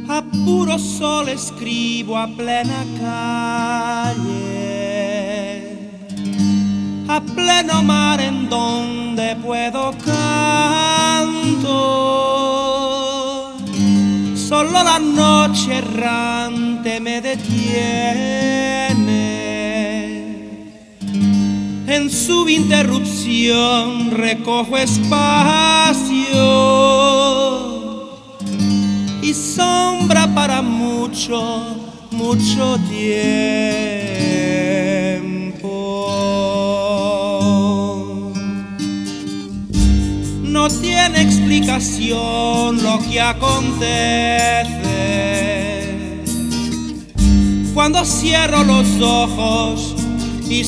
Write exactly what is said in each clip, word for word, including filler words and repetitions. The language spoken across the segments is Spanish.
A puro sol escribo a plena calle, a pleno mar en donde puedo canto. Solo la noche errante me detiene, en su interrupción recojo espacio y sombra para mucho, mucho tiempo. No tiene explicación lo que acontece cuando cierro los ojos y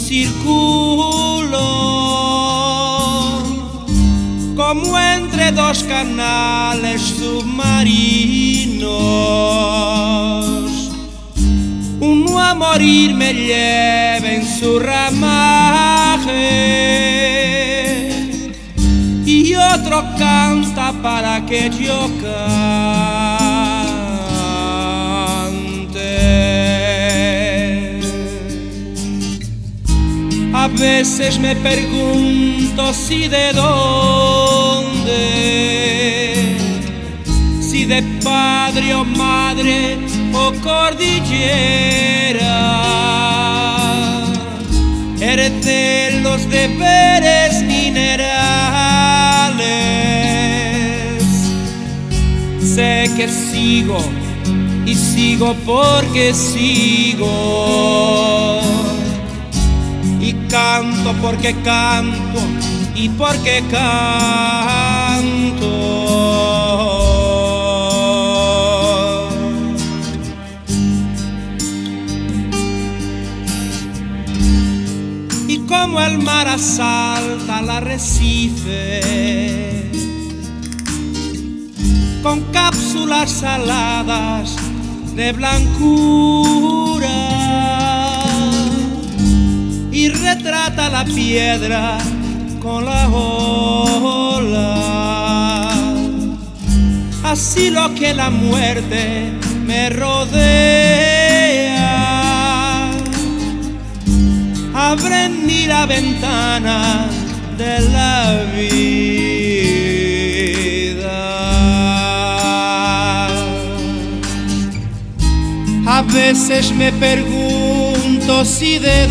circulo como entre dos canales submarinos. Uno a morir me lleva en su ramaje y otro canta para que yo cante. A veces me pregunto si de dónde, si de padre o madre o cordillera, heredé los deberes minerales. Sé que sigo y sigo porque sigo, y canto porque canto y porque canto. Y como el mar asalta el arrecife con cápsulas saladas de blancura y retrata la piedra con la ola, así lo que la muerte me rodea, abre en mí la ventana de la vida. A veces me pregunto si de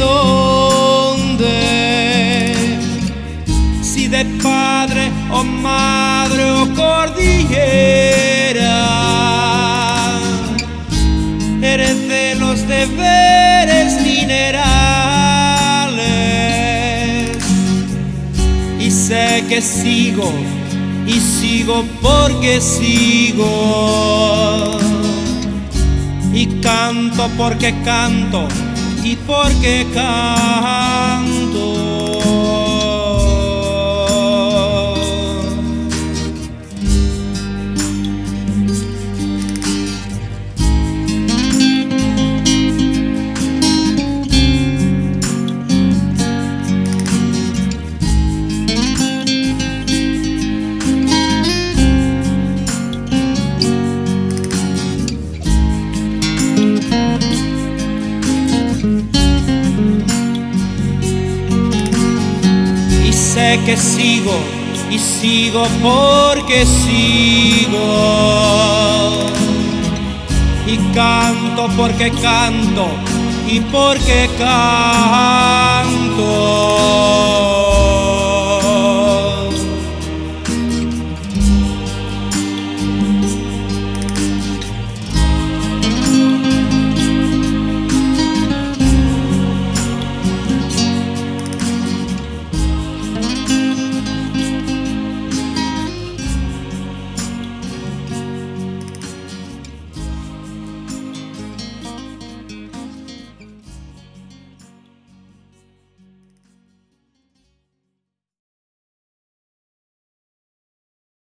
dónde, si de padre o madre o cordillera, heredé los deberes minerales. Y sé que sigo y sigo porque sigo, y canto porque canto y porque canto. Sé que sigo y sigo porque sigo, y canto porque canto y porque canto.